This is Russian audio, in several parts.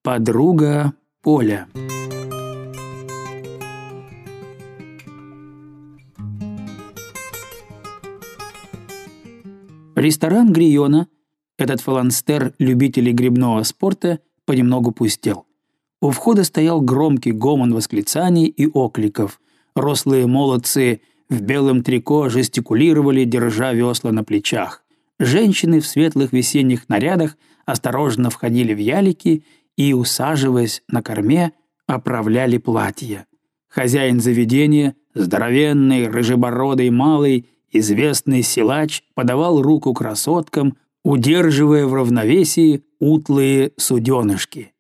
Подруга Поля. Ресторан Гриона, этот фаланстер любителей гребного спорта, понемногу пустел. У входа стоял громкий гомон восклицаний и окликов. Рослые молодцы в белом трико жестикулировали, держа весла на плечах. Женщины в светлых весенних нарядах осторожно входили в ялики и, усаживаясь на корме, оправляли платья. Хозяин заведения, здоровенный, рыжебородый малый, известный силач, подавал руку красоткам, удерживая в равновесии утлые суденышки.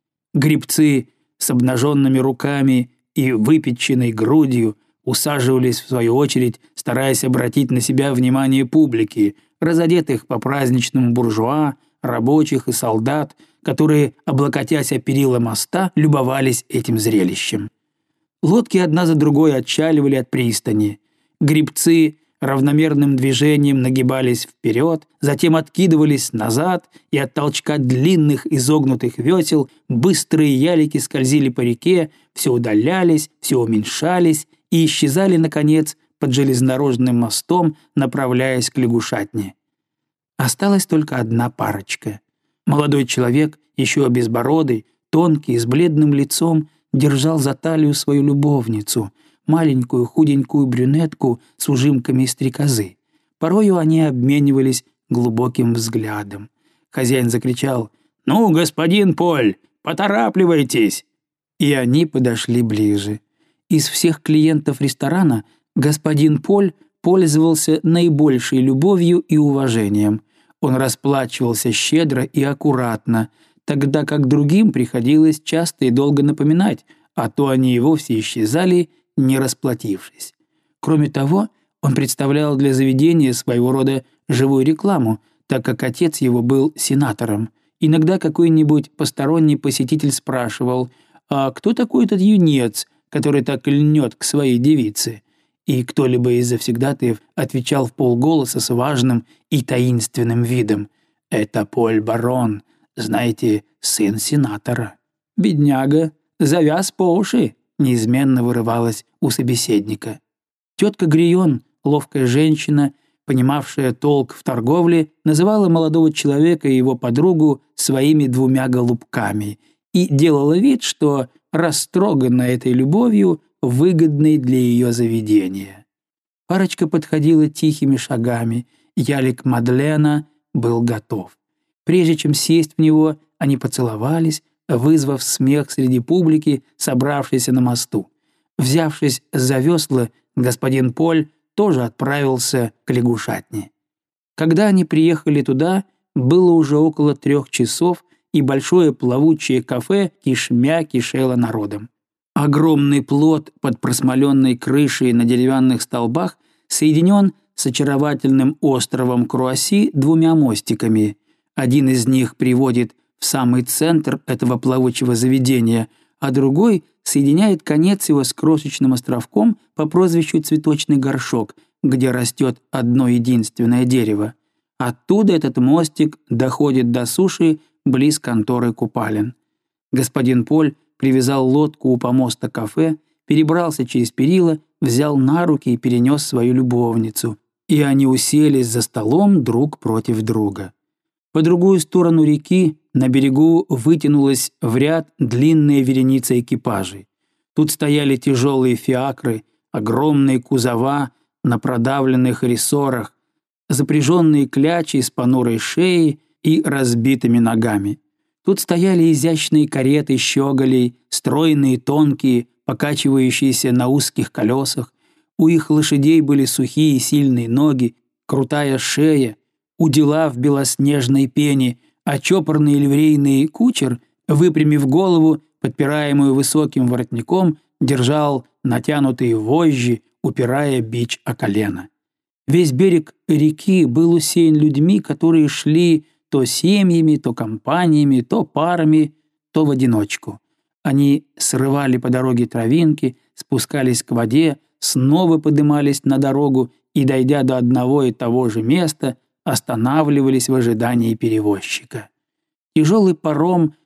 Гребцы с обнаженными руками и выпеченной грудью усаживались в свою очередь, стараясь обратить на себя внимание публики, разодетых по-праздничному буржуа, рабочих и солдат, которые, облокотясь о перила моста, любовались этим зрелищем. Лодки одна за другой отчаливали от пристани. Гребцы равномерным движением нагибались вперед, затем откидывались назад, и от толчка длинных изогнутых весел быстрые ялики скользили по реке, все удалялись, все уменьшались и исчезали, наконец, под железнодорожным мостом, направляясь к лягушатне. Осталась только одна парочка. Молодой человек, еще безбородый, тонкий, с бледным лицом, держал за талию свою любовницу, маленькую худенькую брюнетку с ужимками стрекозы. Порою они обменивались глубоким взглядом. Хозяин закричал: «Ну, господин Поль, поторапливайтесь!» И они подошли ближе. Из всех клиентов ресторана господин Поль пользовался наибольшей любовью и уважением. Он расплачивался щедро и аккуратно, тогда как другим приходилось часто и долго напоминать, а то они и вовсе исчезали, не расплатившись. Кроме того, он представлял для заведения своего рода живую рекламу, так как отец его был сенатором. Иногда какой-нибудь посторонний посетитель спрашивал: «А кто такой этот юнец, который так льнет к своей девице?» И кто-либо из завсегдатаев отвечал вполголоса с важным и таинственным видом: «Это Поль Барон, знаете, сын сенатора». «Бедняга, завяз по уши», — неизменно вырывалось у собеседника. Тетка Грион, ловкая женщина, понимавшая толк в торговле, называла молодого человека и его подругу своими двумя голубками и делала вид, что растрогана этой любовью, выгодной для ее заведения. Парочка подходила тихими шагами, ялик Мадлена был готов. Прежде чем сесть в него, они поцеловались, вызвав смех среди публики, собравшейся на мосту. Взявшись за весла, господин Поль тоже отправился к лягушатне. Когда они приехали туда, было уже около 3 часов, и большое плавучее кафе кишмя кишело народом. Огромный плот под просмоленной крышей на деревянных столбах соединен с очаровательным островом Круасси 2 мостиками. Один из них приводит в самый центр этого плавучего заведения, а другой соединяет конец его с крошечным островком по прозвищу Цветочный горшок, где растет одно единственное дерево. Оттуда этот мостик доходит до суши близ конторы купалин. Господин Поль привязал лодку у помоста кафе, перебрался через перила, взял на руки и перенес свою любовницу, и они уселись за столом друг против друга. По другую сторону реки на берегу вытянулась в ряд длинная вереница экипажей. Тут стояли тяжелые фиакры, огромные кузова на продавленных рессорах, запряженные клячи с понурой шеей и разбитыми ногами. Тут стояли изящные кареты щеголей, стройные, тонкие, покачивающиеся на узких колесах. У их лошадей были сухие и сильные ноги, крутая шея, удила в белоснежной пене, а чопорный ливрейный кучер, выпрямив голову, подпираемую высоким воротником, держал натянутые вожжи, упирая бич о колено. Весь берег реки был усеян людьми, которые шли то семьями, то компаниями, то парами, то в одиночку. Они срывали по дороге травинки, спускались к воде, снова поднимались на дорогу и, дойдя до одного и того же места, останавливались в ожидании перевозчика. Тяжелый паром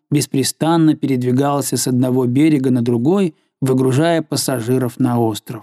беспрестанно передвигался с одного берега на другой, выгружая пассажиров на остров.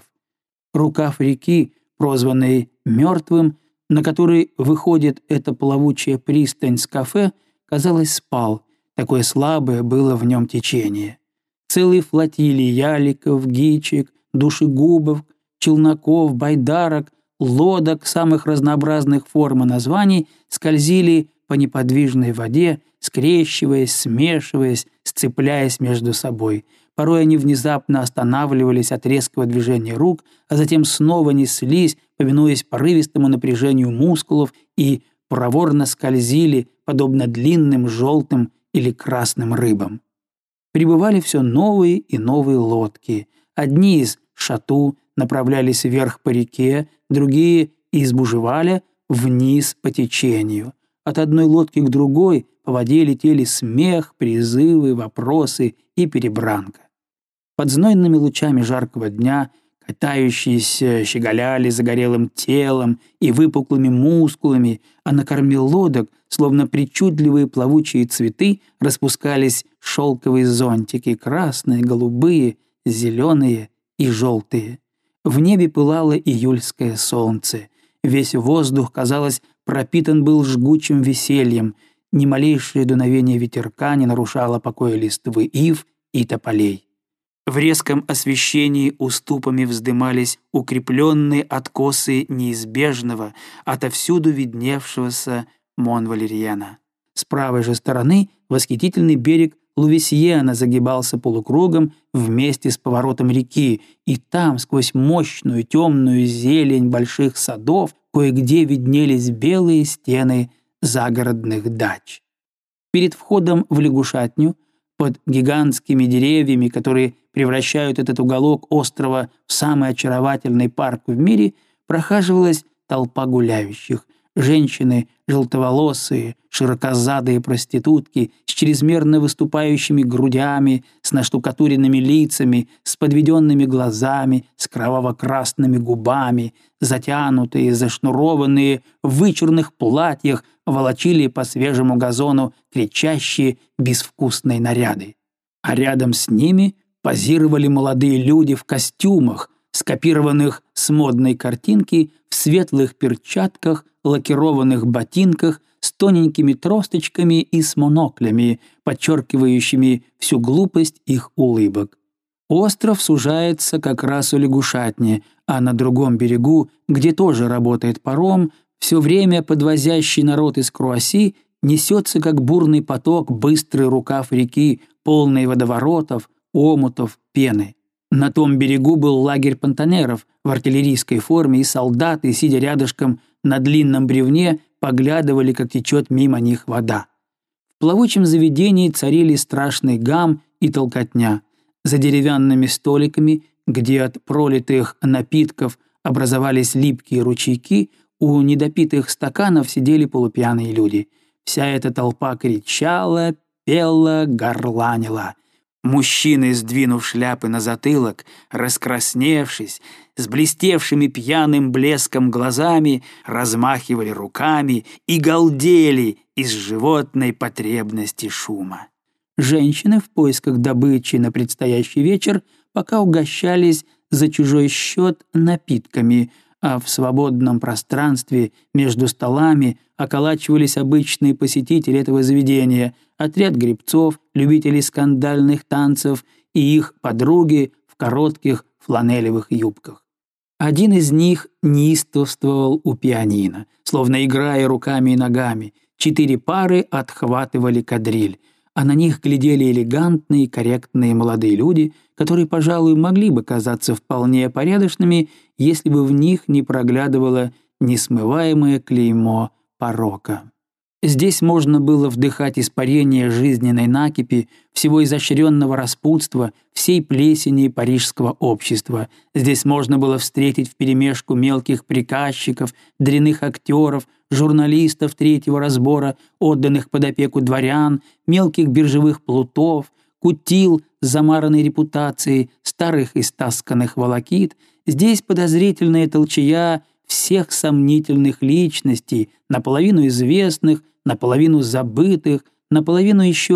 Рукав реки, прозванный «Мертвым», на который выходит эта плавучая пристань с кафе, казалось, спал, такое слабое было в нем течение. Целые флотилии яликов, гичек, душегубов, челноков, байдарок, лодок самых разнообразных форм и названий скользили по неподвижной воде, скрещиваясь, смешиваясь, сцепляясь между собой. Порой они внезапно останавливались от резкого движения рук, а затем снова неслись, повинуясь порывистому напряжению мускулов, и проворно скользили, подобно длинным желтым или красным рыбам. Прибывали все новые и новые лодки. Одни из Шату направлялись вверх по реке, другие из Бужеваля вниз по течению. От одной лодки к другой по воде летели смех, призывы, вопросы и перебранка. Под знойными лучами жаркого дня катающиеся щеголяли загорелым телом и выпуклыми мускулами, а на корме лодок, словно причудливые плавучие цветы, распускались шелковые зонтики, красные, голубые, зеленые и желтые. В небе пылало июльское солнце. Весь воздух, казалось, пропитан был жгучим весельем. Ни малейшее дуновение ветерка не нарушало покоя листвы ив и тополей. В резком освещении уступами вздымались укрепленные откосы неизбежного, отовсюду видневшегося Мон-Валерьяна. С правой же стороны восхитительный берег Лувисьена загибался полукругом вместе с поворотом реки, и там, сквозь мощную темную зелень больших садов, кое-где виднелись белые стены загородных дач. Перед входом в лягушатню, под гигантскими деревьями, которые превращают этот уголок острова в самый очаровательный парк в мире, прохаживалась толпа гуляющих. Женщины, желтоволосые, широкозадые проститутки с чрезмерно выступающими грудями, с наштукатуренными лицами, с подведенными глазами, с кроваво-красными губами, затянутые, зашнурованные, в вычурных платьях, волочили по свежему газону кричащие безвкусные наряды. А рядом с ними позировали молодые люди в костюмах, скопированных с модной картинки, в светлых перчатках, лакированных ботинках, с тоненькими тросточками и с моноклями, подчеркивающими всю глупость их улыбок. Остров сужается как раз у лягушатни, а на другом берегу, где тоже работает паром, все время подвозящий народ из Круасси, несется, как бурный поток, быстрый рукав реки, полный водоворотов, омутов, пены. На том берегу был лагерь понтонеров в артиллерийской форме, и солдаты, сидя рядышком на длинном бревне, поглядывали, как течет мимо них вода. В плавучем заведении царили страшный гам и толкотня. За деревянными столиками, где от пролитых напитков образовались липкие ручейки, у недопитых стаканов сидели полупьяные люди. Вся эта толпа кричала, пела, горланила. Мужчины, сдвинув шляпы на затылок, раскрасневшись, с блестевшими пьяным блеском глазами, размахивали руками и галдели из животной потребности шума. Женщины в поисках добычи на предстоящий вечер пока угощались за чужой счет напитками, а в свободном пространстве между столами околачивались обычные посетители этого заведения, отряд гребцов, любителей скандальных танцев и их подруги в коротких фланелевых юбках. Один из них неистовствовал у пианино, словно играя руками и ногами. 4 пары отхватывали кадриль, а на них глядели элегантные и корректные молодые люди, которые, пожалуй, могли бы казаться вполне порядочными, если бы в них не проглядывало несмываемое клеймо порока. Здесь можно было вдыхать испарение жизненной накипи, всего изощренного распутства, всей плесени парижского общества. Здесь можно было встретить вперемешку мелких приказчиков, дрянных актеров, журналистов третьего разбора, отданных под опеку дворян, мелких биржевых плутов, кутил с замаранной репутацией, старых истасканных волокит. Здесь подозрительная толчая всех сомнительных личностей, наполовину известных, наполовину забытых, наполовину еще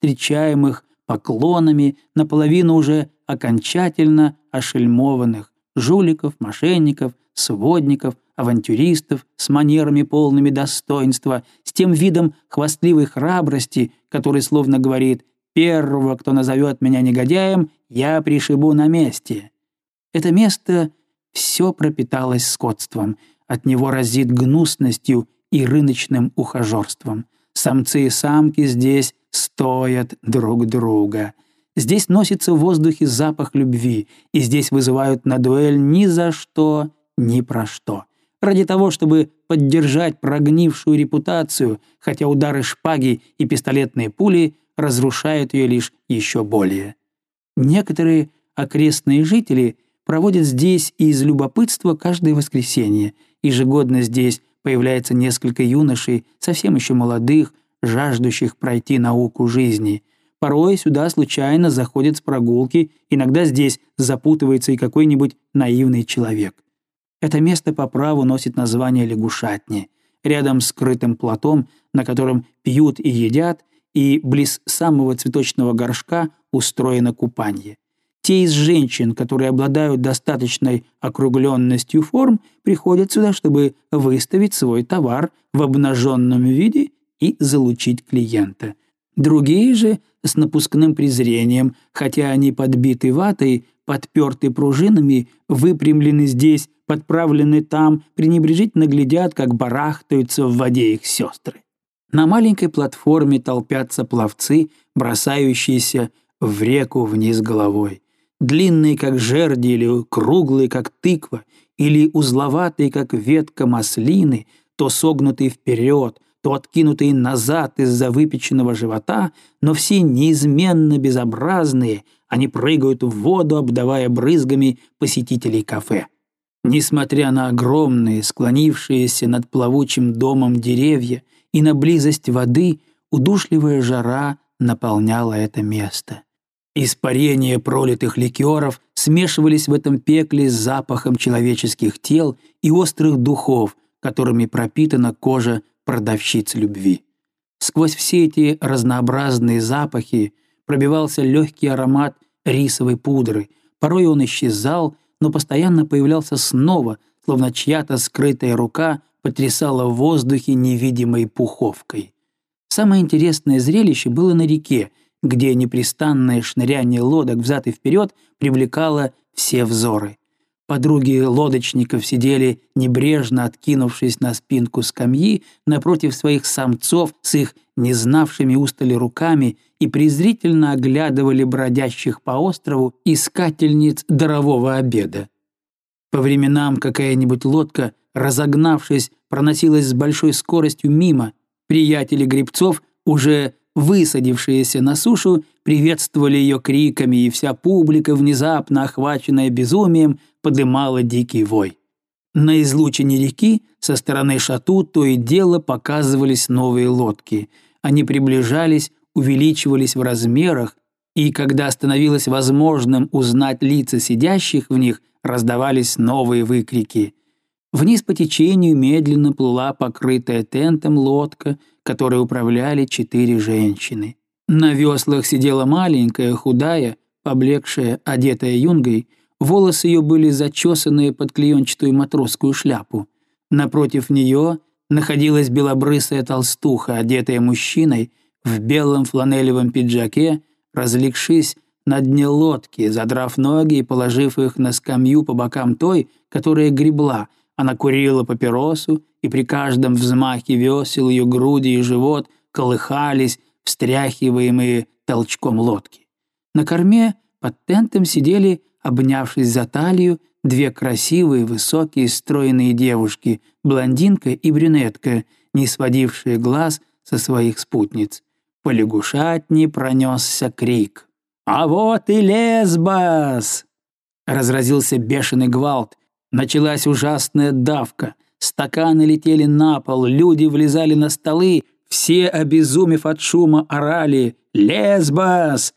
встречаемых поклонами наполовину уже окончательно ошельмованных жуликов, мошенников, сводников, авантюристов с манерами полными достоинства, с тем видом хвастливой храбрости, который словно говорит «Первого, кто назовет меня негодяем, я пришибу на месте». Это место все пропиталось скотством, от него разит гнусностью и рыночным ухажерством. Самцы и самки здесь стоят друг друга. Здесь носится в воздухе запах любви, и здесь вызывают на дуэль ни за что, ни про что. Ради того, чтобы поддержать прогнившую репутацию, хотя удары шпаги и пистолетные пули разрушают ее лишь еще более. Некоторые окрестные жители проводят здесь из любопытства каждое воскресенье. Ежегодно здесь появляется несколько юношей, совсем еще молодых, жаждущих пройти науку жизни. Порой сюда случайно заходят с прогулки, иногда здесь запутывается и какой-нибудь наивный человек. Это место по праву носит название лягушатни. Рядом с скрытым плотом, на котором пьют и едят, и близ самого цветочного горшка устроено купанье. Те из женщин, которые обладают достаточной округленностью форм, приходят сюда, чтобы выставить свой товар в обнаженном виде и залучить клиента. Другие же с напускным презрением, хотя они подбиты ватой, подперты пружинами, выпрямлены здесь, подправлены там, пренебрежительно глядят, как барахтаются в воде их сестры. На маленькой платформе толпятся пловцы, бросающиеся в реку вниз головой. Длинные, как жерди, или круглые, как тыква, или узловатые, как ветка маслины, то согнутые вперед, то откинутые назад из-за выпеченного живота, но все неизменно безобразные, они прыгают в воду, обдавая брызгами посетителей кафе. Несмотря на огромные, склонившиеся над плавучим домом деревья и на близость воды, удушливая жара наполняла это место. Испарения пролитых ликеров смешивались в этом пекле с запахом человеческих тел и острых духов, которыми пропитана кожа продавщиц любви. Сквозь все эти разнообразные запахи пробивался легкий аромат рисовой пудры. Порой он исчезал, но постоянно появлялся снова, словно чья-то скрытая рука потрясала в воздухе невидимой пуховкой. Самое интересное зрелище было на реке, где непрестанное шныряние лодок взад и вперед привлекало все взоры. Подруги лодочников сидели, небрежно откинувшись на спинку скамьи, напротив своих самцов с их не знавшими устали руками и презрительно оглядывали бродящих по острову искательниц дарового обеда. По временам какая-нибудь лодка, разогнавшись, проносилась с большой скоростью мимо. Приятели гребцов, уже высадившиеся на сушу, приветствовали ее криками, и вся публика, внезапно охваченная безумием, подымала дикий вой. На излучине реки со стороны шату то и дело показывались новые лодки. Они приближались, увеличивались в размерах, и когда становилось возможным узнать лица сидящих в них, раздавались новые выкрики. Вниз по течению медленно плыла покрытая тентом лодка, которой управляли 4 женщины. На веслах сидела маленькая, худая, поблекшая, одетая юнгой. Волосы ее были зачесаны под клеенчатую матросскую шляпу. Напротив нее находилась белобрысая толстуха, одетая мужчиной в белом фланелевом пиджаке, разлегшись на дне лодки, задрав ноги и положив их на скамью по бокам той, которая гребла. Она курила папиросу, и при каждом взмахе весел ее груди и живот колыхались, встряхиваемые толчком лодки. На корме под тентом сидели, обнявшись за талию, 2 красивые, высокие, стройные девушки, блондинка и брюнетка, не сводившие глаз со своих спутниц. По лягушатне пронесся крик. «А вот и Лесбос!» Разразился бешеный гвалт. Началась ужасная давка. Стаканы летели на пол, люди влезали на столы, все, обезумев от шума, орали «Лесбос!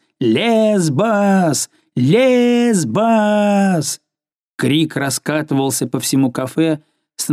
Лесбос! Лесбос!». Крик раскатывался по всему кафе,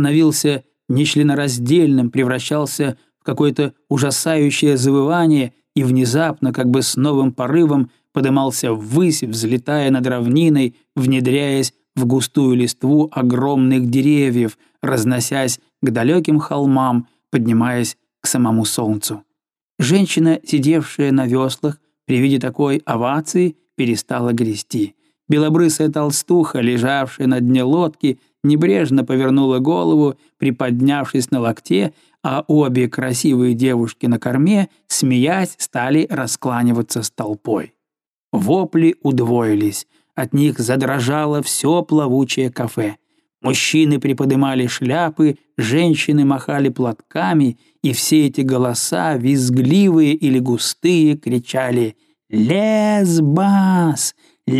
становился нечленораздельным, превращался в какое-то ужасающее завывание, и внезапно, как бы с новым порывом, подымался ввысь, взлетая над равниной, внедряясь в густую листву огромных деревьев, разносясь к далеким холмам, поднимаясь к самому солнцу. Женщина, сидевшая на веслах, при виде такой овации перестала грести. Белобрысая толстуха, лежавшая на дне лодки, небрежно повернула голову, приподнявшись на локте, а обе красивые девушки на корме, смеясь, стали раскланиваться с толпой. Вопли удвоились, от них задрожало все плавучее кафе. Мужчины приподнимали шляпы, женщины махали платками, и все эти голоса, визгливые или густые, кричали «Лесбос!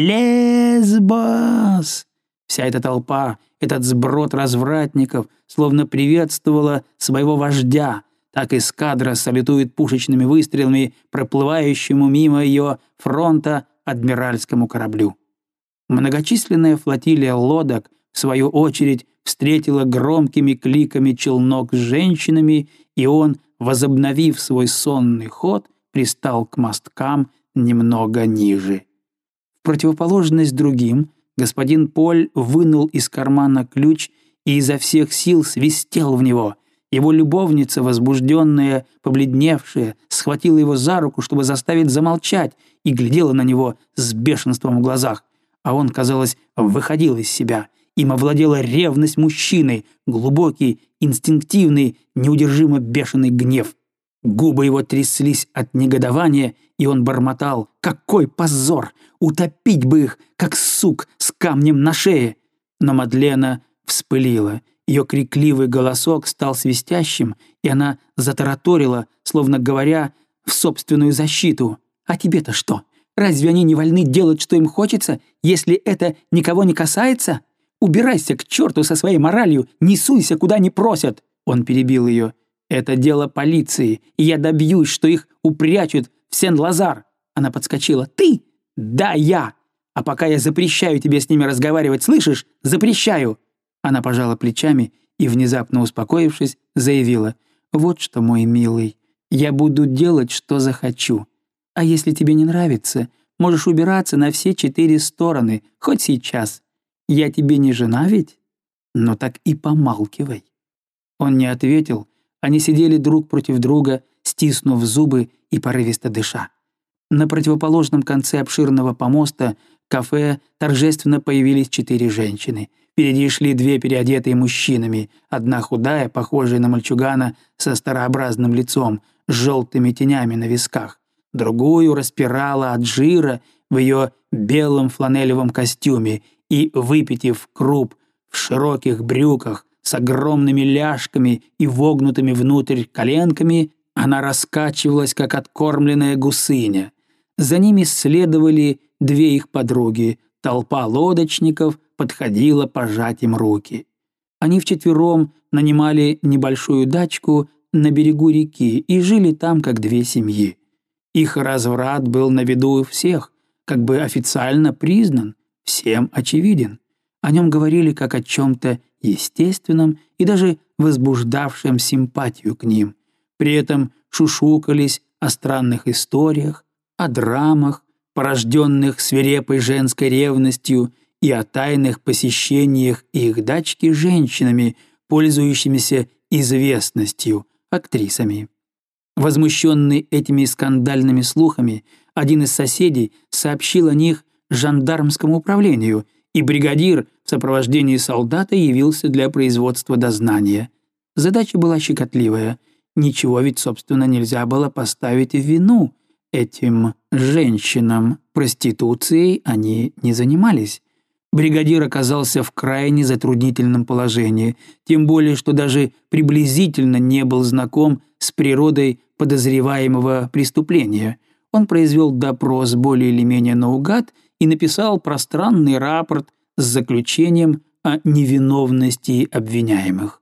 Лесбос!». Вся эта толпа, этот сброд развратников, словно приветствовала своего вождя. Так эскадра салютует пушечными выстрелами проплывающему мимо ее фронта адмиральскому кораблю. Многочисленная флотилия лодок, в свою очередь, встретила громкими кликами челнок с женщинами, и он, возобновив свой сонный ход, пристал к мосткам немного ниже. В противоположность другим, господин Поль вынул из кармана ключ и изо всех сил свистел в него. Его любовница, возбужденная, побледневшая, схватила его за руку, чтобы заставить замолчать, и глядела на него с бешенством в глазах. А он, казалось, выходил из себя. Им овладела ревность мужчины, глубокий, инстинктивный, неудержимо бешеный гнев. Губы его тряслись от негодования, и он бормотал: «Какой позор! Утопить бы их, как сук с камнем на шее!» Но Мадлена вспылила. Ее крикливый голосок стал свистящим, и она затараторила, словно говоря в собственную защиту. «А тебе-то что? Разве они не вольны делать, что им хочется, если это никого не касается? Убирайся к черту со своей моралью, не суйся, куда не просят!» Он перебил ее. «Это дело полиции, и я добьюсь, что их упрячут в Сен-Лазар». Она подскочила. «Ты? Да, я! А пока я запрещаю тебе с ними разговаривать, слышишь? Запрещаю!» Она пожала плечами и, внезапно успокоившись, заявила: «Вот что, мой милый, я буду делать, что захочу. А если тебе не нравится, можешь убираться на все 4 стороны, хоть сейчас. Я тебе не жена ведь? Но так и помалкивай». Он не ответил. Они сидели друг против друга, стиснув зубы и порывисто дыша. На противоположном конце обширного помоста кафе торжественно появились 4 женщины. Впереди шли 2 переодетые мужчинами, одна худая, похожая на мальчугана, со старообразным лицом, с желтыми тенями на висках. Другую распирала от жира в ее белом фланелевом костюме и, выпитив круп в широких брюках с огромными ляжками и вогнутыми внутрь коленками, она раскачивалась, как откормленная гусыня. За ними следовали 2 их подруги. Толпа лодочников подходила пожать им руки. Они вчетвером нанимали небольшую дачку на берегу реки и жили там, как 2 семьи. Их разврат был на виду у всех, как бы официально признан, всем очевиден. О нем говорили как о чем-то естественном и даже возбуждавшем симпатию к ним. При этом шушукались о странных историях, о драмах, порожденных свирепой женской ревностью, и о тайных посещениях их дачки женщинами, пользующимися известностью, актрисами. Возмущенный этими скандальными слухами, один из соседей сообщил о них жандармскому управлению, и бригадир в сопровождении солдата явился для производства дознания. Задача была щекотливая. Ничего ведь, собственно, нельзя было поставить в вину этим женщинам. Проституцией они не занимались. Бригадир оказался в крайне затруднительном положении, тем более, что даже приблизительно не был знаком с природой подозреваемого преступления. Он произвел допрос более или менее наугад и написал пространный рапорт с заключением о невиновности обвиняемых.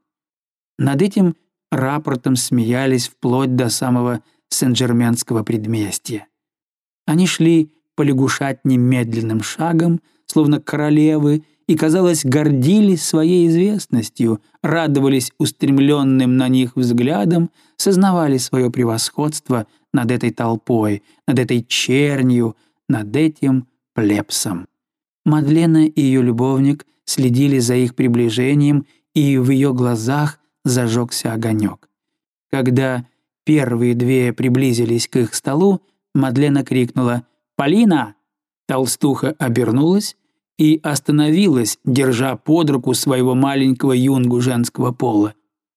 Над этим рапортом смеялись вплоть до самого Сен-Жерменского предместья. Они шли по лягушатне медленным шагом, словно королевы, и, казалось, гордились своей известностью, радовались устремленным на них взглядам, сознавали свое превосходство над этой толпой, над этой чернью, над этим плебсом. Мадлена и ее любовник следили за их приближением, и в ее глазах зажегся огонек. Когда первые две приблизились к их столу, Мадлена крикнула «Полина!». Толстуха обернулась и остановилась, держа под руку своего маленького юнгу женского пола.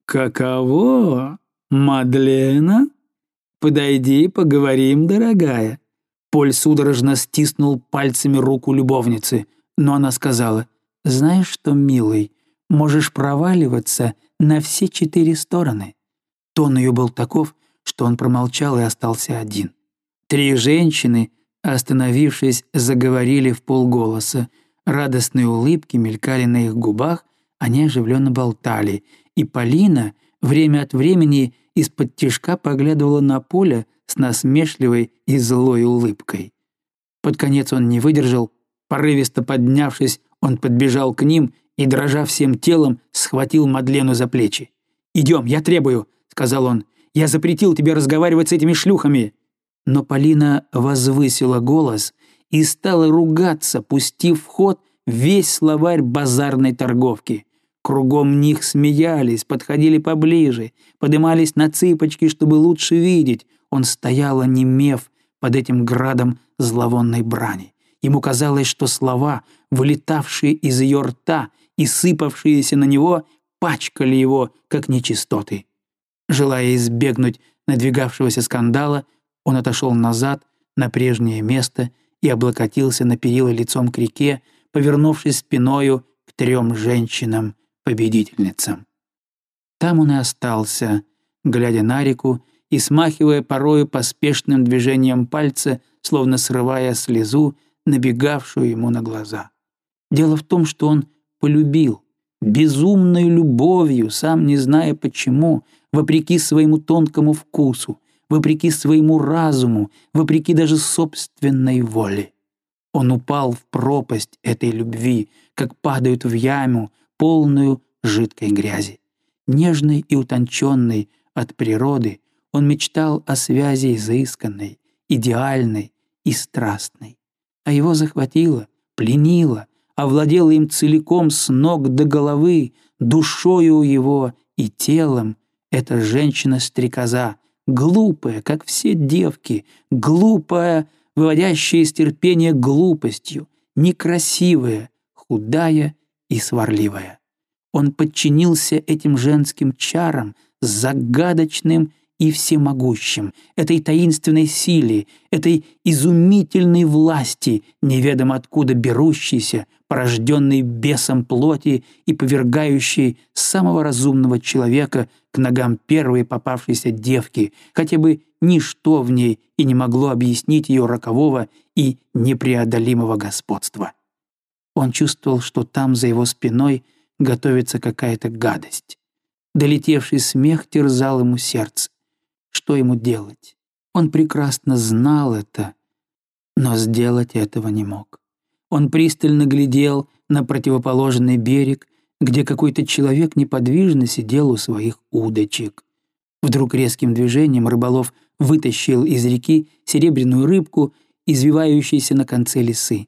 «Каково, Мадлена? Подойди, поговорим, дорогая». Поль судорожно стиснул пальцами руку любовницы, но она сказала: «Знаешь что, милый, можешь проваливаться на все 4 стороны». Тон ее был таков, что он промолчал и остался один. 3 женщины, остановившись, заговорили вполголоса. Радостные улыбки мелькали на их губах, они оживленно болтали, и Полина время от времени из-под тишка поглядывала на Поля с насмешливой и злой улыбкой. Под конец он не выдержал, порывисто поднявшись, он подбежал к ним и, дрожа всем телом, схватил Мадлену за плечи. «Идем, я требую», — сказал он, — «я запретил тебе разговаривать с этими шлюхами». Но Полина возвысила голос и стала ругаться, пустив в ход весь словарь базарной торговки. Кругом них смеялись, подходили поближе, подымались на цыпочки, чтобы лучше видеть. Он стоял, онемев под этим градом зловонной брани. Ему казалось, что слова, вылетавшие из ее рта и сыпавшиеся на него, пачкали его, как нечистоты. Желая избегнуть надвигавшегося скандала, он отошел назад, на прежнее место, и облокотился на перила лицом к реке, повернувшись спиною к 3 женщинам-победительницам. Там он и остался, глядя на реку и смахивая порою поспешным движением пальца, словно срывая слезу, набегавшую ему на глаза. Дело в том, что он полюбил, безумной любовью, сам не зная почему, вопреки своему тонкому вкусу, вопреки своему разуму, вопреки даже собственной воле. Он упал в пропасть этой любви, как падают в яму, полную жидкой грязи. Нежный и утонченный от природы, он мечтал о связи изысканной, идеальной и страстной. А его захватило, пленило, овладело им целиком с ног до головы, душою его и телом эта женщина-стрекоза, глупая, как все девки, глупая, выводящая из терпения глупостью, некрасивая, худая и сварливая. Он подчинился этим женским чарам, загадочным и всемогущим, этой таинственной силе, этой изумительной власти, неведомо откуда берущейся, порожденной бесом плоти и повергающей самого разумного человека к ногам первой попавшейся девки, хотя бы ничто в ней и не могло объяснить ее рокового и непреодолимого господства. Он чувствовал, что там за его спиной готовится какая-то гадость. Долетевший смех терзал ему сердце. Что ему делать? Он прекрасно знал это, но сделать этого не мог. Он пристально глядел на противоположный берег, где какой-то человек неподвижно сидел у своих удочек. Вдруг резким движением рыболов вытащил из реки серебряную рыбку, извивающуюся на конце лесы.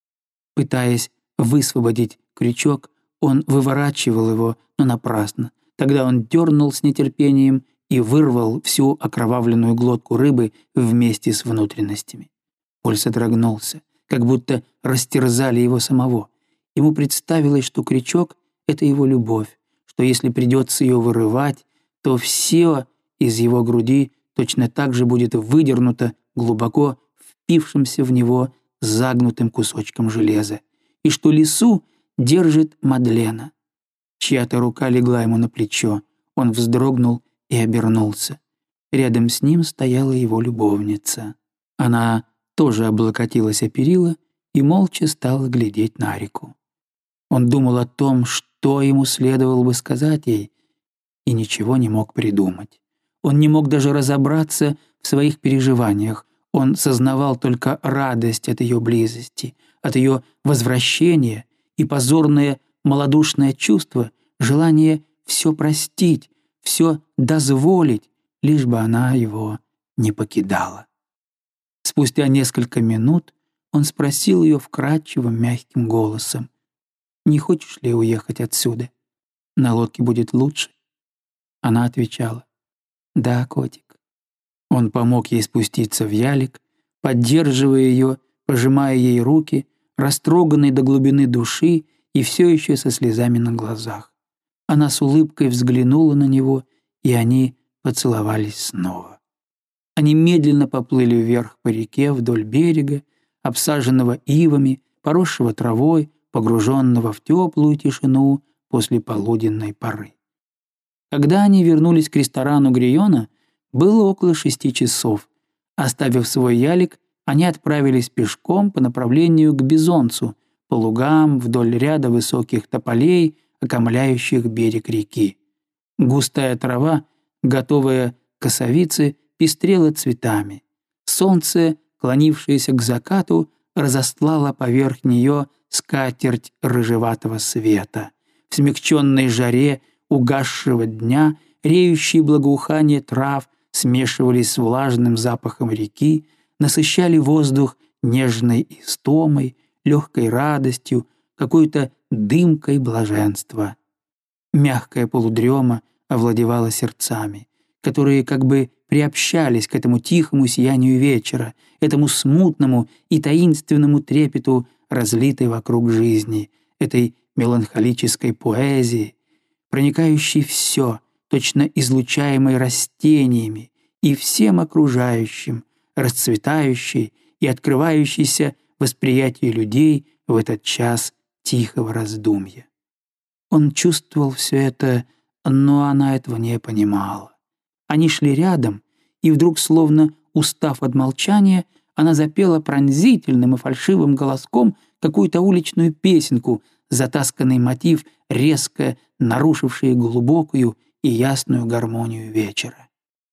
Пытаясь высвободить крючок, он выворачивал его, но напрасно. Тогда он дернул с нетерпением и вырвал всю окровавленную глотку рыбы вместе с внутренностями. Поль содрогнулся, как будто растерзали его самого. Ему представилось, что крючок — это его любовь, что если придется ее вырывать, то все из его груди точно так же будет выдернуто глубоко впившимся в него загнутым кусочком железа, и что лису держит Мадлена. Чья-то рука легла ему на плечо. Он вздрогнул и обернулся. Рядом с ним стояла его любовница. Она тоже облокотилась о перила и молча стала глядеть на реку. Он думал о том, что ему следовало бы сказать ей, и ничего не мог придумать. Он не мог даже разобраться в своих переживаниях. Он сознавал только радость от ее близости, от ее возвращения и позорное малодушное чувство, желание все простить, все дозволить, лишь бы она его не покидало. Спустя несколько минут он спросил ее вкрадчивым, мягким голосом: «Не хочешь ли уехать отсюда? На лодке будет лучше». Она отвечала: «Да, котик». Он помог ей спуститься в ялик, поддерживая ее, пожимая ей руки, растроганной до глубины души и все еще со слезами на глазах. Она с улыбкой взглянула на него, и они поцеловались снова. Они медленно поплыли вверх по реке вдоль берега, обсаженного ивами, поросшего травой, погруженного в теплую тишину после полуденной поры. Когда они вернулись к ресторану Гриона, было около 6 часов. Оставив свой ялик, они отправились пешком по направлению к Бизонцу, по лугам вдоль ряда высоких тополей, окаймляющих берег реки. Густая трава, готовая к осовице, пестрела цветами. Солнце, клонившееся к закату, разостлало поверх нее скатерть рыжеватого света. В смягченной жаре угасшего дня реющие благоухания трав смешивались с влажным запахом реки, насыщали воздух нежной истомой, легкой радостью, какой-то дымкой блаженства. Мягкая полудрема овладевала сердцами, которые как бы приобщались к этому тихому сиянию вечера, этому смутному и таинственному трепету разлитой вокруг жизни, этой меланхолической поэзии, проникающей все, точно излучаемой растениями и всем окружающим, расцветающей и открывающейся восприятию людей в этот час тихого раздумья. Он чувствовал все это, но она этого не понимала. Они шли рядом, и вдруг, словно устав от молчания, она запела пронзительным и фальшивым голоском какую-то уличную песенку, затасканный мотив, резко нарушивший глубокую и ясную гармонию вечера.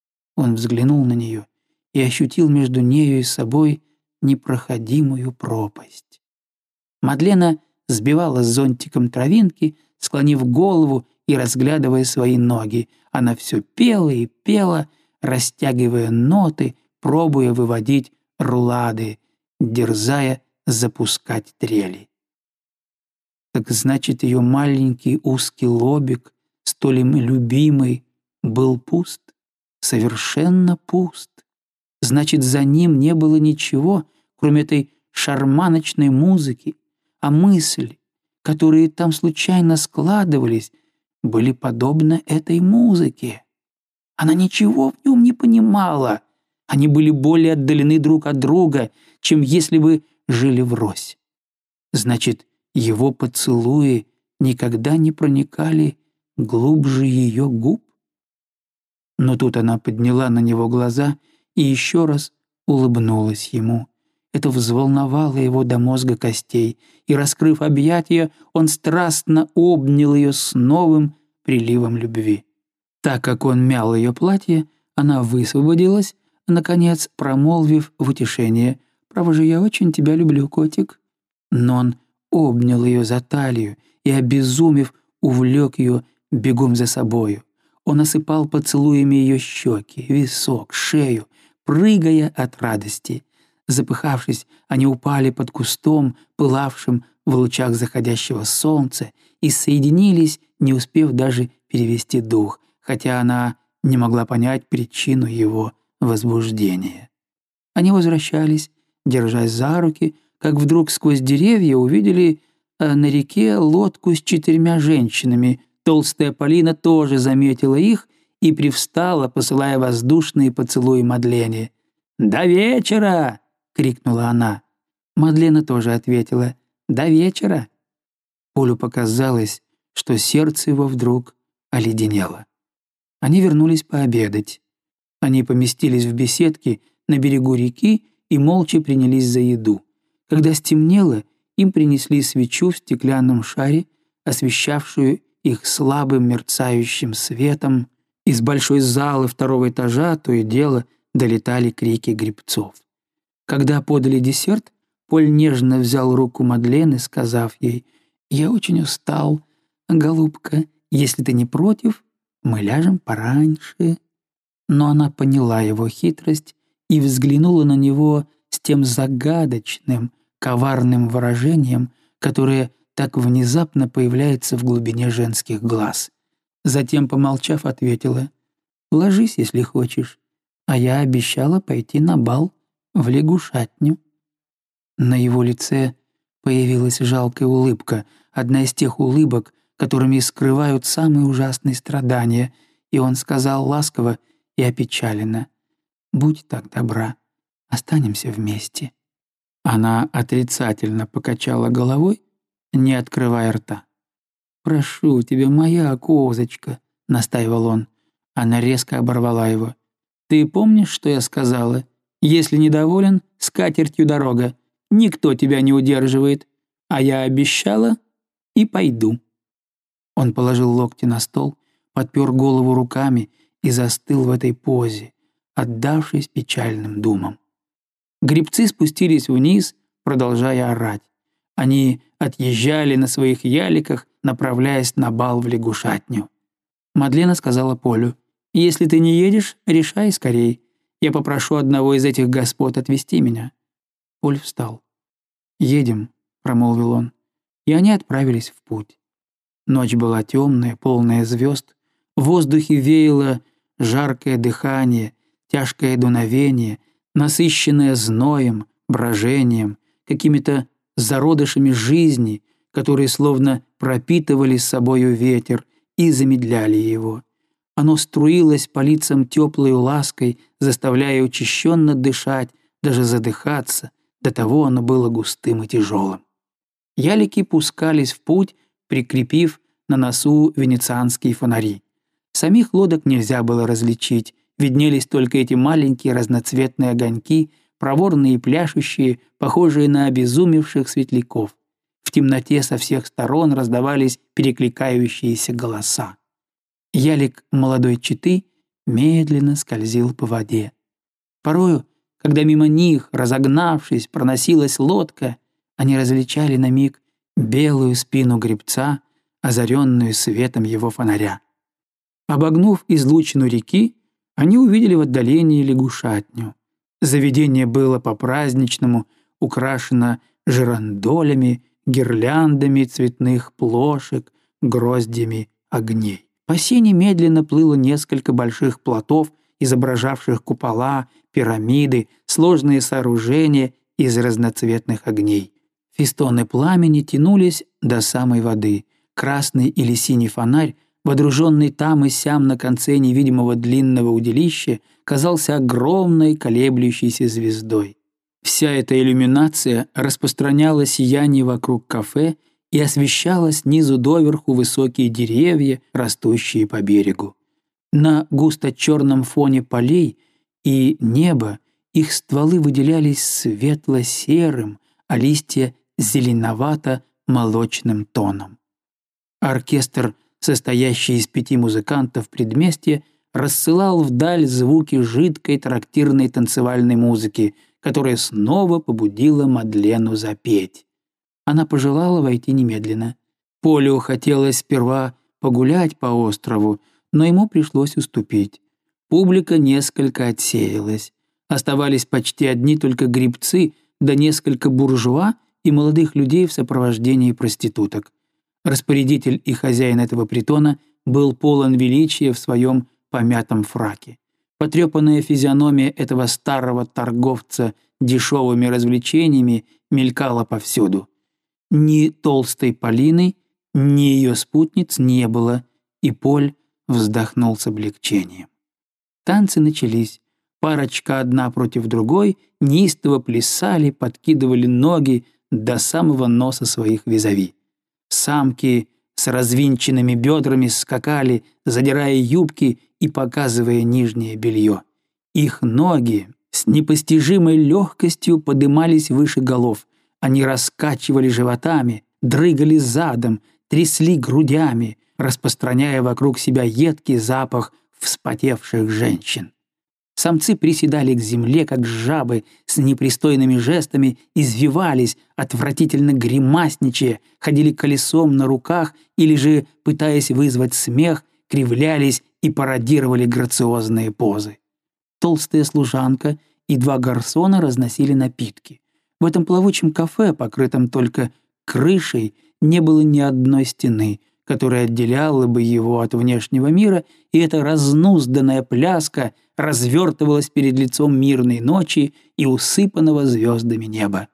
Он взглянул на нее и ощутил между нею и собой непроходимую пропасть. Мадлена сбивала с зонтиком травинки, склонив голову и разглядывая свои ноги. Она все пела и пела, растягивая ноты, пробуя выводить рулады, дерзая запускать трели. Так значит, ее маленький узкий лобик, столь им любимый, был пуст, совершенно пуст. Значит, за ним не было ничего, кроме этой шарманочной музыки, а мысли, которые там случайно складывались, были подобны этой музыке. Она ничего в нем не понимала. Они были более отдалены друг от друга, чем если бы жили врозь. Значит, его поцелуи никогда не проникали глубже ее губ? Но тут она подняла на него глаза и еще раз улыбнулась ему. Это взволновало его до мозга костей, и, раскрыв объятия, он страстно обнял ее с новым приливом любви. Так как он мял ее платье, она высвободилась, наконец промолвив в утешение: «Право же, я очень тебя люблю, котик». Но он обнял ее за талию и, обезумев, увлек ее бегом за собою. Он осыпал поцелуями ее щеки, висок, шею, прыгая от радости. Запыхавшись, они упали под кустом, пылавшим в лучах заходящего солнца, и соединились, не успев даже перевести дух, хотя она не могла понять причину его возбуждения. Они возвращались, держась за руки, как вдруг сквозь деревья увидели на реке лодку с 4 женщинами. Толстая Полина тоже заметила их и привстала, посылая воздушные поцелуи Мадлене. «До вечера!» — крикнула она. Мадлена тоже ответила: «До вечера». Полю показалось, что сердце его вдруг оледенело. Они вернулись пообедать. Они поместились в беседке на берегу реки и молча принялись за еду. Когда стемнело, им принесли свечу в стеклянном шаре, освещавшую их слабым мерцающим светом. Из большой залы 2-го этажа то и дело долетали крики гребцов. Когда подали десерт, Поль нежно взял руку Мадлены, сказав ей: «Я очень устал, голубка, если ты не против, мы ляжем пораньше». но она поняла его хитрость и взглянула на него с тем загадочным, коварным выражением, которое так внезапно появляется в глубине женских глаз. Затем, помолчав, ответила: «Ложись, если хочешь, а я обещала пойти на бал в лягушатню». На его лице появилась жалкая улыбка, одна из тех улыбок, которыми скрывают самые ужасные страдания, и он сказал ласково и опечаленно: «Будь так добра, останемся вместе». Она отрицательно покачала головой, не открывая рта. «Прошу тебя, моя козочка», — настаивал он. Она резко оборвала его. «Ты помнишь, что я сказала? Если недоволен, с катертью дорога. Никто тебя не удерживает. А я обещала и пойду». Он положил локти на стол, подпер голову руками и застыл в этой позе, отдавшись печальным думам. Гребцы спустились вниз, продолжая орать. Они отъезжали на своих яликах, направляясь на бал в лягушатню. Мадлена сказала Полю: «Если ты не едешь, решай скорей. Я попрошу одного из этих господ отвезти меня». Поль встал. «Едем», — промолвил он. И они отправились в путь. Ночь была темная, полная звезд. В воздухе веяло жаркое дыхание, тяжкое дуновение, насыщенное зноем, брожением, какими-то зародышами жизни, которые словно пропитывали с собою ветер и замедляли его. Оно струилось по лицам теплой лаской, заставляя учащенно дышать, даже задыхаться, до того оно было густым и тяжелым. Ялики пускались в путь, прикрепив на носу венецианские фонари. Самих лодок нельзя было различить, виднелись только эти маленькие разноцветные огоньки, проворные и пляшущие, похожие на обезумевших светляков. В темноте со всех сторон раздавались перекликающиеся голоса. Ялик молодой четы медленно скользил по воде. Порою, когда мимо них, разогнавшись, проносилась лодка, они различали на миг белую спину гребца, озаренную светом его фонаря. Обогнув излучину реки, они увидели в отдалении лягушатню. Заведение было по-праздничному украшено жирандолями, гирляндами цветных плошек, гроздями огней. По сене медленно плыло несколько больших плотов, изображавших купола, пирамиды, сложные сооружения из разноцветных огней. Фестоны пламени тянулись до самой воды. Красный или синий фонарь, водруженный там и сям на конце невидимого длинного удилища, казался огромной колеблющейся звездой. Вся эта иллюминация распространяла сияние вокруг кафе и освещала снизу доверху высокие деревья, растущие по берегу. На густо-черном фоне полей и неба их стволы выделялись светло-серым, а листья — зеленовато-молочным тоном. Оркестр, состоящий из 5 музыкантов предместья, рассылал вдаль звуки жидкой трактирной танцевальной музыки, которая снова побудила Мадлену запеть. Она пожелала войти немедленно. Полю хотелось сперва погулять по острову, но ему пришлось уступить. Публика несколько отсеялась. Оставались почти одни только гребцы, да несколько буржуа и молодых людей в сопровождении проституток. Распорядитель и хозяин этого притона был полон величия в своем помятом фраке. Потрепанная физиономия этого старого торговца дешевыми развлечениями мелькала повсюду. Ни толстой Полины, ни ее спутниц не было, и Поль вздохнул с облегчением. Танцы начались. Парочка одна против другой неистово плясали, подкидывали ноги до самого носа своих визави. Самки с развинченными бедрами скакали, задирая юбки и показывая нижнее белье. Их ноги с непостижимой легкостью подымались выше голов. Они раскачивали животами, дрыгали задом, трясли грудями, распространяя вокруг себя едкий запах вспотевших женщин. Самцы приседали к земле, как жабы, с непристойными жестами извивались, отвратительно гримасничая, ходили колесом на руках или же, пытаясь вызвать смех, кривлялись и пародировали грациозные позы. Толстая служанка и 2 гарсона разносили напитки. В этом плавучем кафе, покрытом только крышей, не было ни одной стены, которая отделяла бы его от внешнего мира, и эта разнузданная пляска развертывалась перед лицом мирной ночи и усыпанного звездами неба.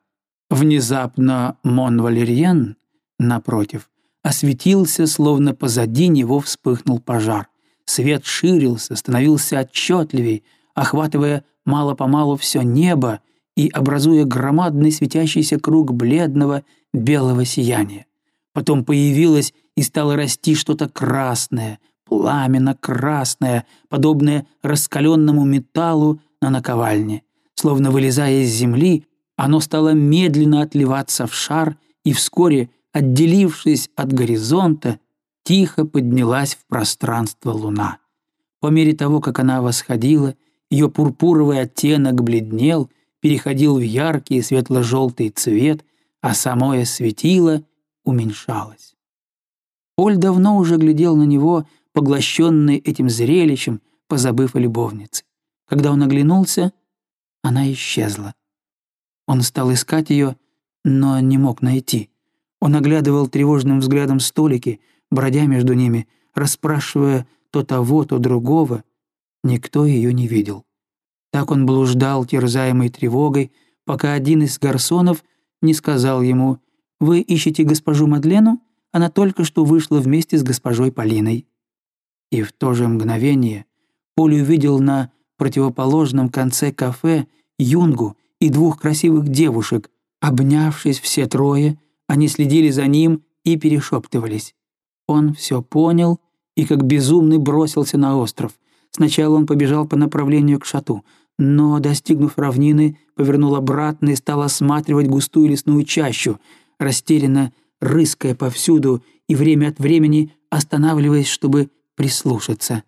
Внезапно Мон-Валерьен, напротив, осветился, словно позади него вспыхнул пожар. Свет ширился, становился отчетливей, охватывая мало-помалу все небо и образуя громадный светящийся круг бледного белого сияния. Потом появилось и стало расти что-то красное, пламенно-красное, подобное раскаленному металлу на наковальне. Словно вылезая из земли, оно стало медленно отливаться в шар, и вскоре, отделившись от горизонта, тихо поднялась в пространство луна. По мере того, как она восходила, ее пурпуровый оттенок бледнел, переходил в яркий светло-желтый цвет, а самое светило уменьшалось. Поль давно уже глядел на него, поглощенный этим зрелищем, позабыв о любовнице. Когда он оглянулся, она исчезла. Он стал искать ее, но не мог найти. Он оглядывал тревожным взглядом столики, бродя между ними, расспрашивая то того, то другого. Никто ее не видел. Так он блуждал, терзаемый тревогой, пока один из гарсонов не сказал ему: «Вы ищете госпожу Мадлену? Она только что вышла вместе с госпожой Полиной». И в то же мгновение Поль увидел на противоположном конце кафе Юнгу и 2 красивых девушек. Обнявшись все трое, они следили за ним и перешептывались. Он все понял и как безумный бросился на остров. Сначала он побежал по направлению к шату, но, достигнув равнины, повернул обратно и стал осматривать густую лесную чащу, растерянно рыская повсюду и время от времени останавливаясь, чтобы прислушаться.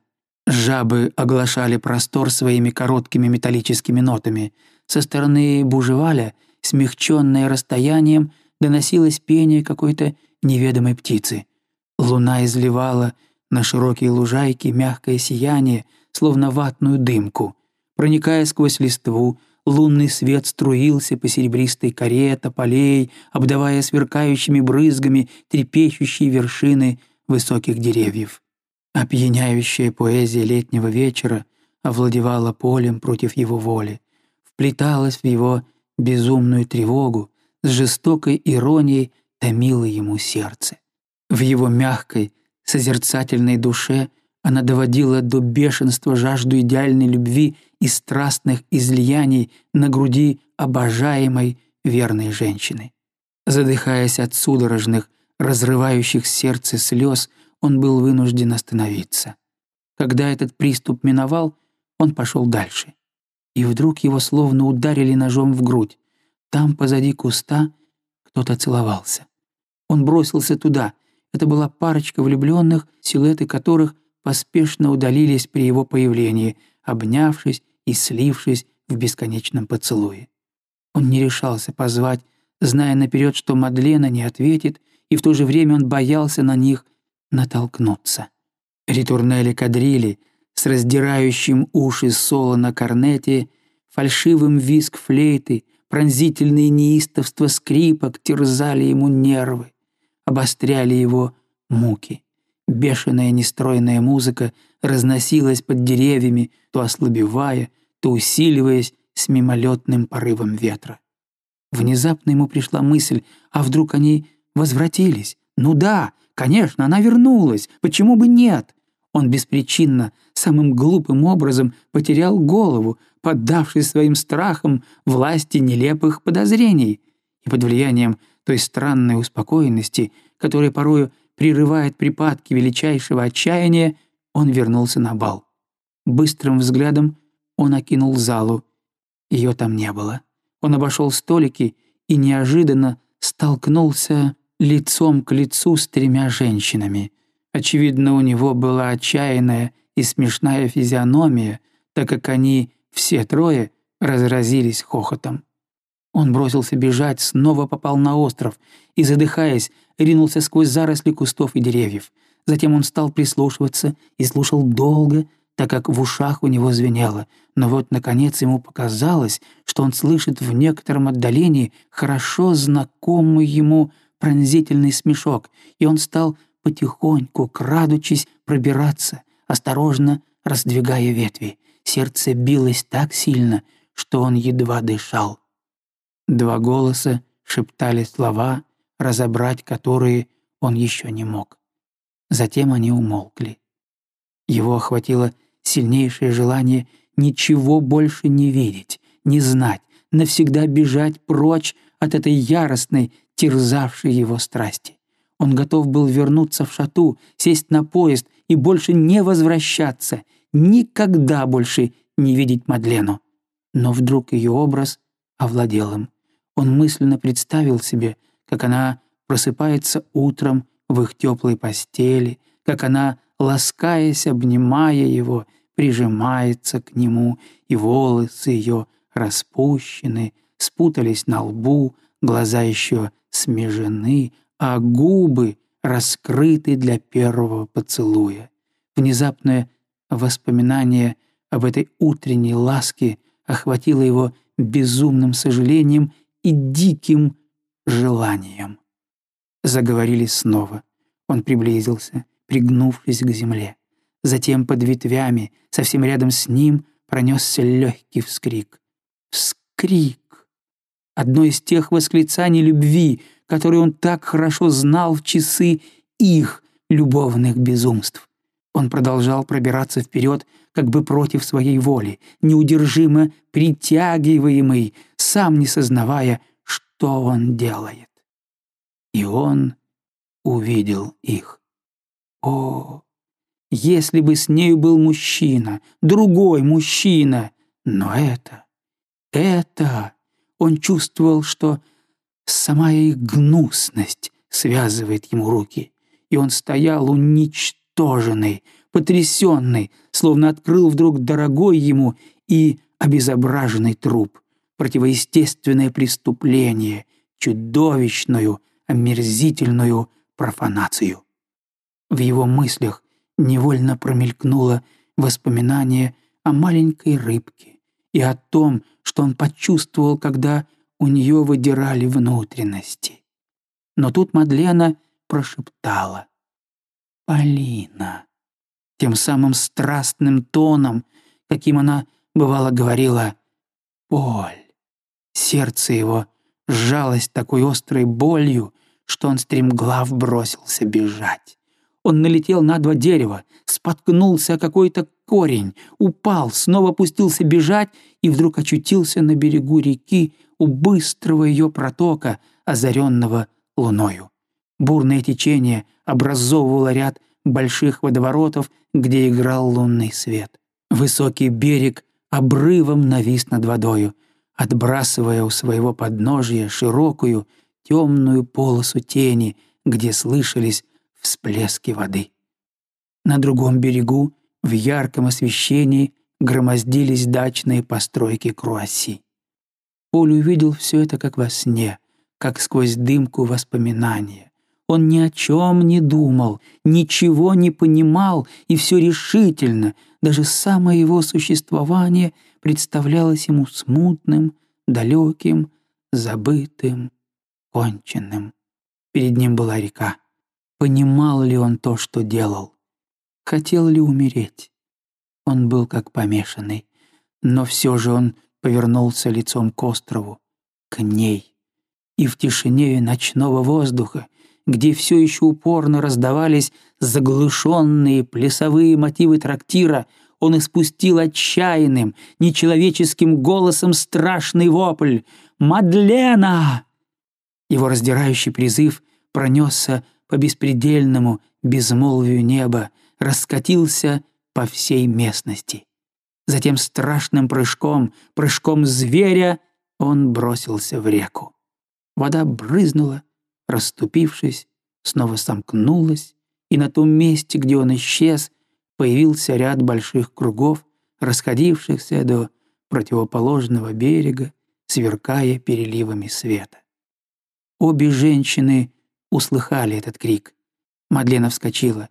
Жабы оглашали простор своими короткими металлическими нотами. Со стороны Бужеваля, смягченное расстоянием, доносилось пение какой-то неведомой птицы. Луна изливала на широкие лужайки мягкое сияние, словно ватную дымку. Проникая сквозь листву, лунный свет струился по серебристой коре тополей, обдавая сверкающими брызгами трепещущие вершины высоких деревьев. Опьяняющая поэзия летнего вечера овладевала Полем против его воли, вплеталась в его безумную тревогу, с жестокой иронией томила ему сердце. В его мягкой, созерцательной душе она доводила до бешенства жажду идеальной любви и страстных излияний на груди обожаемой верной женщины. Задыхаясь от судорожных, разрывающих сердце слез, он был вынужден остановиться. Когда этот приступ миновал, он пошел дальше. И вдруг его словно ударили ножом в грудь. Там, позади куста, кто-то целовался. Он бросился туда. Это была парочка влюбленных, силуэты которых поспешно удалились при его появлении, обнявшись и слившись в бесконечном поцелуе. Он не решался позвать, зная наперед, что Мадлена не ответит, и в то же время он боялся на них натолкнуться. Ритурнели-кадрили с раздирающим уши соло на корнете, фальшивым визг флейты, пронзительные неистовства скрипок терзали ему нервы, обостряли его муки. Бешеная нестройная музыка разносилась под деревьями, то ослабевая, то усиливаясь с мимолетным порывом ветра. Внезапно ему пришла мысль, а вдруг они возвратились? Ну да, конечно, она вернулась, почему бы нет? Он беспричинно, самым глупым образом потерял голову, поддавшись своим страхам власти нелепых подозрений. И под влиянием той странной успокоенности, которая порою прерывает припадки величайшего отчаяния, он вернулся на бал. Быстрым взглядом он окинул залу. Ее там не было. Он обошел столики и неожиданно столкнулся лицом к лицу с 3 женщинами. Очевидно, у него была отчаянная и смешная физиономия, так как они, все 3, разразились хохотом. Он бросился бежать, снова попал на остров и, задыхаясь, ринулся сквозь заросли кустов и деревьев. Затем он стал прислушиваться и слушал долго, так как в ушах у него звенело. Но вот, наконец, ему показалось, что он слышит в некотором отдалении хорошо знакомый ему пронзительный смешок, и он стал потихоньку, крадучись, пробираться, осторожно раздвигая ветви. Сердце билось так сильно, что он едва дышал. Два голоса шептали слова, разобрать которые он еще не мог. Затем они умолкли. Его охватило сильнейшее желание ничего больше не видеть, не знать, навсегда бежать прочь от этой яростной, терзавшей его страсти. Он готов был вернуться в шату, сесть на поезд и больше не возвращаться, никогда больше не видеть Мадлену. Но вдруг ее образ овладел им. Он мысленно представил себе, как она просыпается утром в их теплой постели, как она, ласкаясь, обнимая его, прижимается к нему, и волосы ее распущены, спутались на лбу, глаза еще смежены, а губы раскрыты для первого поцелуя. Внезапное воспоминание об этой утренней ласке охватило его безумным сожалением и диким желанием. Заговорили снова. Он приблизился, пригнувшись к земле. Затем под ветвями, совсем рядом с ним, пронесся легкий вскрик. Вскрик! Одно из тех восклицаний любви, которые он так хорошо знал в часы их любовных безумств. Он продолжал пробираться вперед, как бы против своей воли, неудержимо притягиваемый, сам не сознавая, что он делает. И он увидел их. О, если бы с нею был мужчина, другой мужчина! Но это... Он чувствовал, что сама их гнусность связывает ему руки, и он стоял уничтоженный, потрясенный, словно открыл вдруг дорогой ему и обезображенный труп, противоестественное преступление, чудовищную, омерзительную профанацию. В его мыслях невольно промелькнуло воспоминание о маленькой рыбке и о том, что он почувствовал, когда у нее выдирали внутренности. Но тут Мадлена прошептала: «Полина», тем самым страстным тоном, каким она, бывало, говорила «Поль». Сердце его сжалось такой острой болью, что он стремглав бросился бежать. Он налетел на два дерева, споткнулся о какой-то корень, упал, снова пустился бежать и вдруг очутился на берегу реки у быстрого ее протока, озаренного луною. Бурное течение образовывало ряд больших водоворотов, где играл лунный свет. Высокий берег обрывом навис над водою, отбрасывая у своего подножия широкую темную полосу тени, где слышались всплески воды. На другом берегу в ярком освещении громоздились дачные постройки Круасси. Поль увидел все это как во сне, как сквозь дымку воспоминания. Он ни о чем не думал, ничего не понимал, и все решительно, даже самое его существование представлялось ему смутным, далеким, забытым, конченным. Перед ним была река. Понимал ли он то, что делал? Хотел ли умереть? Он был как помешанный, но все же он повернулся лицом к острову, к ней. И в тишине ночного воздуха, где все еще упорно раздавались заглушенные плясовые мотивы трактира, он испустил отчаянным, нечеловеческим голосом страшный вопль: «Мадлена!» Его раздирающий призыв пронесся по беспредельному безмолвию неба, раскатился по всей местности. Затем страшным прыжком, прыжком зверя, он бросился в реку. Вода брызнула, расступившись, снова сомкнулась, и на том месте, где он исчез, появился ряд больших кругов, расходившихся до противоположного берега, сверкая переливами света. Обе женщины услыхали этот крик. Мадлена вскочила.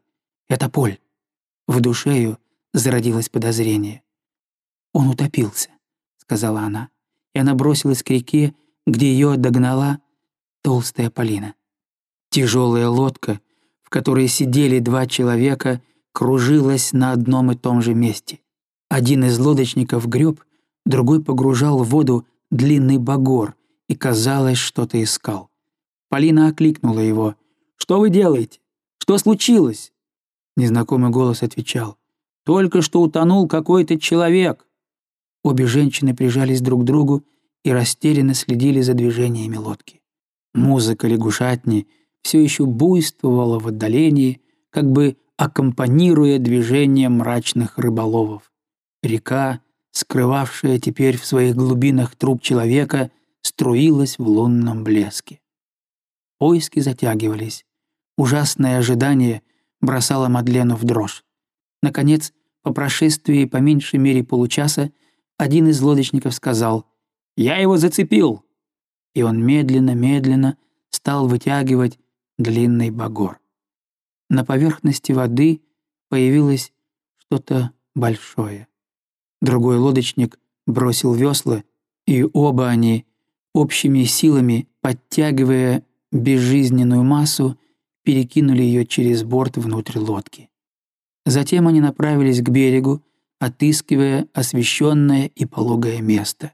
Это Поль». В душе ее зародилось подозрение. «Он утопился», — сказала она, и она бросилась к реке, где ее догнала толстая Полина. Тяжелая лодка, в которой сидели 2 человека, кружилась на одном и том же месте. Один из лодочников греб, другой погружал в воду длинный багор и, казалось, что-то искал. Полина окликнула его. «Что вы делаете? Что случилось?» Незнакомый голос отвечал. «Только что утонул какой-то человек». Обе женщины прижались друг к другу и растерянно следили за движениями лодки. Музыка лягушатни все еще буйствовала в отдалении, как бы аккомпанируя движением мрачных рыболовов. Река, скрывавшая теперь в своих глубинах труп человека, струилась в лунном блеске. Поиски затягивались. Ужасное ожидание бросало Мадлену в дрожь. Наконец, по прошествии по меньшей мере получаса, один из лодочников сказал: «Я его зацепил!» И он медленно стал вытягивать длинный багор. На поверхности воды появилось что-то большое. Другой лодочник бросил весла, и оба они, общими силами подтягивая безжизненную массу, перекинули ее через борт внутрь лодки. Затем они направились к берегу, отыскивая освещенное и пологое место.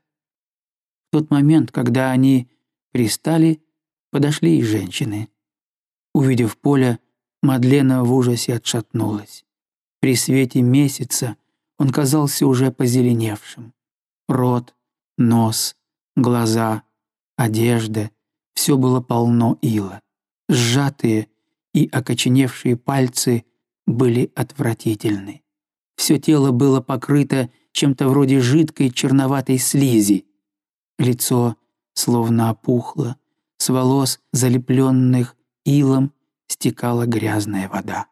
В тот момент, когда они пристали, подошли и женщины. Увидев Поля, Мадлена в ужасе отшатнулась. При свете месяца он казался уже позеленевшим. Рот, нос, глаза, одежда — все было полно ила. Сжатые и окоченевшие пальцы были отвратительны. Все тело было покрыто чем-то вроде жидкой черноватой слизи. Лицо словно опухло, с волос, залепленных илом, стекала грязная вода.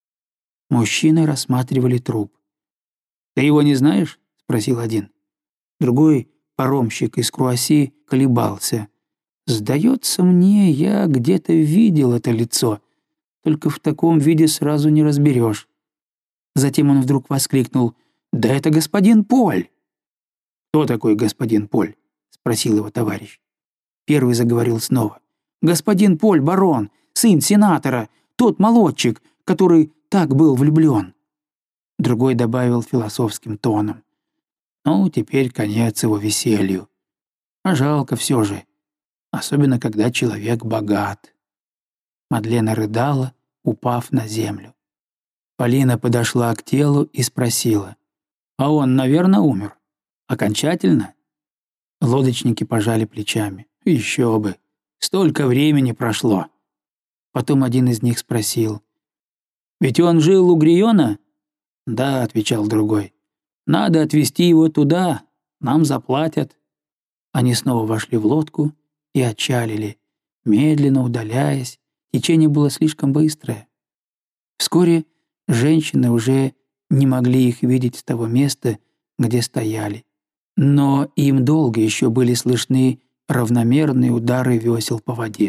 Мужчины рассматривали труп. «Ты его не знаешь?» — спросил один. Другой, паромщик из Круасси, колебался. «Сдается мне, я где-то видел это лицо, только в таком виде сразу не разберешь». Затем он вдруг воскликнул: «Да это господин Поль!» «Кто такой господин Поль?» — спросил его товарищ. Первый заговорил снова. «Господин Поль, барон, сын сенатора, тот молодчик, который так был влюблен». Другой добавил философским тоном: «Ну, теперь конец его веселью. А жалко все же, особенно когда человек богат». Мадлена рыдала, упав на землю. Полина подошла к телу и спросила: «А он, наверное, умер? Окончательно?» Лодочники пожали плечами. «Еще бы! Столько времени прошло!» Потом один из них спросил: «Ведь он жил у Гриона?» «Да», — отвечал другой. «Надо отвезти его туда, нам заплатят». Они снова вошли в лодку и отчалили, медленно удаляясь, течение было слишком быстрое. Вскоре женщины уже не могли их видеть с того места, где стояли. Но им долго еще были слышны равномерные удары весел по воде.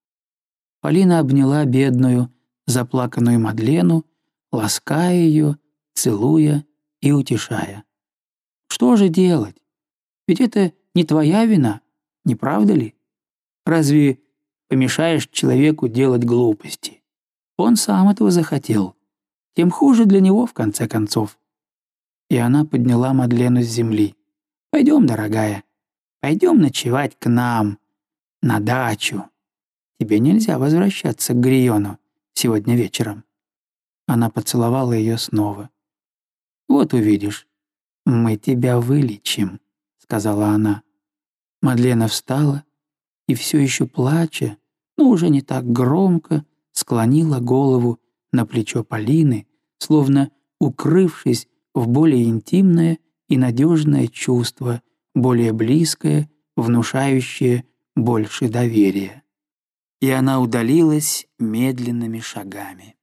Полина обняла бедную, заплаканную Мадлену, лаская ее, целуя и утешая. «Что же делать? Ведь это не твоя вина, не правда ли? Разве помешаешь человеку делать глупости? Он сам этого захотел. Тем хуже для него, в конце концов». И она подняла Мадлену с земли. «Пойдем, дорогая, пойдем ночевать к нам, на дачу. Тебе нельзя возвращаться к Гриону сегодня вечером». Она поцеловала ее снова. «Вот увидишь, мы тебя вылечим», — сказала она. Мадлена встала и, все еще плача, но уже не так громко, склонила голову на плечо Полины, словно укрывшись в более интимное и надежное чувство, более близкое, внушающее больше доверия. И она удалилась медленными шагами.